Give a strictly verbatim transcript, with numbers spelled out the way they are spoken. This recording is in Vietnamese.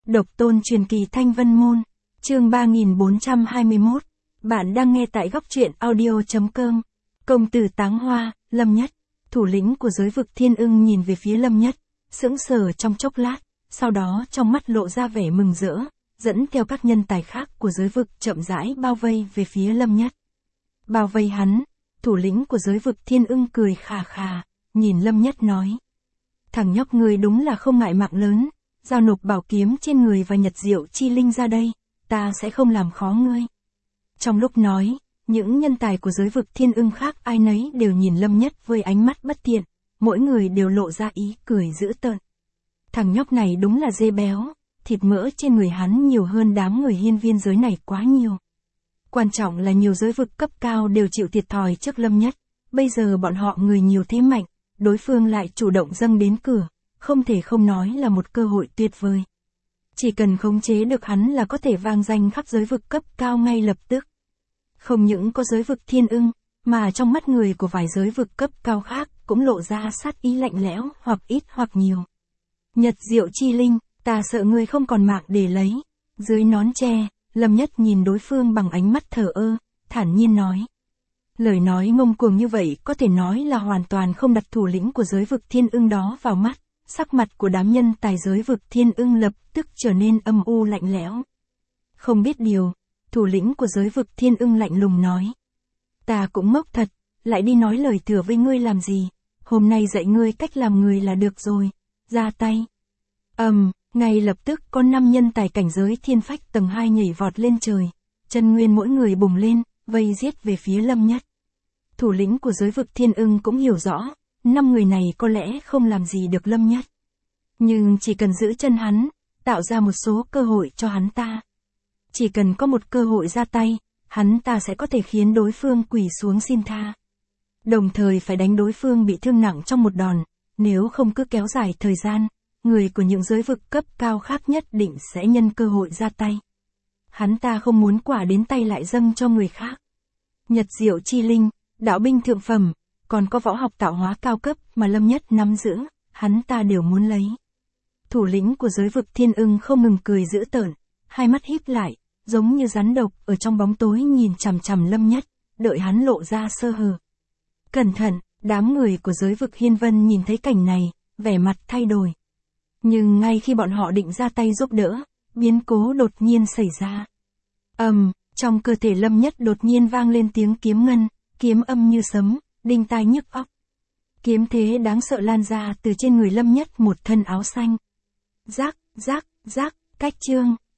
Độc tôn truyền kỳ Thanh Vân Môn, chương ba nghìn bốn trăm hai mươi mốt. Bạn đang nghe tại góc truyện audio.com. Công tử Táng Hoa, Lâm Nhất, thủ lĩnh của giới vực Thiên Ưng nhìn về phía Lâm Nhất, sững sờ trong chốc lát, sau đó trong mắt lộ ra vẻ mừng rỡ, dẫn theo các nhân tài khác của giới vực chậm rãi bao vây về phía Lâm Nhất. Bao vây hắn, thủ lĩnh của giới vực Thiên Ưng cười khà khà, nhìn Lâm Nhất nói. Thằng nhóc ngươi đúng là không ngại mạng lớn, giao nộp bảo kiếm trên người và nhật diệu chi linh ra đây, ta sẽ không làm khó ngươi. Trong lúc nói, những nhân tài của giới vực Thiên Ưng khác ai nấy đều nhìn Lâm Nhất với ánh mắt bất thiện, mỗi người đều lộ ra ý cười dữ tợn. Thằng nhóc này đúng là dê béo, thịt mỡ trên người hắn nhiều hơn đám người hiên viên giới này quá nhiều. Quan trọng là nhiều giới vực cấp cao đều chịu thiệt thòi trước Lâm Nhất, bây giờ bọn họ người nhiều thế mạnh, đối phương lại chủ động dâng đến cửa, không thể không nói là một cơ hội tuyệt vời. Chỉ cần khống chế được hắn là có thể vang danh khắp giới vực cấp cao ngay lập tức. Không những có giới vực Thiên Ưng, mà trong mắt người của vài giới vực cấp cao khác cũng lộ ra sát ý lạnh lẽo hoặc ít hoặc nhiều. Nhật diệu chi linh, ta sợ ngươi không còn mạng để lấy. Dưới nón tre, Lâm Nhất nhìn đối phương bằng ánh mắt thờ ơ, thản nhiên nói. Lời nói ngông cuồng như vậy có thể nói là hoàn toàn không đặt thủ lĩnh của giới vực Thiên Ưng đó vào mắt, sắc mặt của đám nhân tài giới vực Thiên Ưng lập tức trở nên âm u lạnh lẽo. Không biết điều, thủ lĩnh của giới vực Thiên Ưng lạnh lùng nói. Ta cũng ngốc thật, lại đi nói lời thừa với ngươi làm gì, hôm nay dạy ngươi cách làm người là được rồi, ra tay. Ầm, um, ngay lập tức có năm nhân tài cảnh giới thiên phách tầng hai nhảy vọt lên trời, chân nguyên mỗi người bùng lên, vây giết về phía Lâm Nhất. Thủ lĩnh của giới vực Thiên Ưng cũng hiểu rõ, năm người này có lẽ không làm gì được Lâm Nhất. Nhưng chỉ cần giữ chân hắn, tạo ra một số cơ hội cho hắn ta. Chỉ cần có một cơ hội ra tay, hắn ta sẽ có thể khiến đối phương quỳ xuống xin tha. Đồng thời phải đánh đối phương bị thương nặng trong một đòn, nếu không cứ kéo dài thời gian, người của những giới vực cấp cao khác nhất định sẽ nhân cơ hội ra tay. Hắn ta không muốn quả đến tay lại dâng cho người khác. Nhật diệu chi linh, đạo binh thượng phẩm, còn có võ học tạo hóa cao cấp mà Lâm Nhất nắm giữ, hắn ta đều muốn lấy. Thủ lĩnh của giới vực Thiên Ưng không ngừng cười dữ tợn, hai mắt híp lại, giống như rắn độc ở trong bóng tối nhìn chằm chằm Lâm Nhất, đợi hắn lộ ra sơ hở. Cẩn thận, đám người của giới vực Hiên Vân nhìn thấy cảnh này, vẻ mặt thay đổi. Nhưng ngay khi bọn họ định ra tay giúp đỡ, biến cố đột nhiên xảy ra. Ầm, um, trong cơ thể Lâm Nhất đột nhiên vang lên tiếng kiếm ngân, kiếm âm như sấm, đinh tai nhức óc. Kiếm thế đáng sợ lan ra từ trên người Lâm Nhất một thân áo xanh. Rác, rác, rác, cách chương,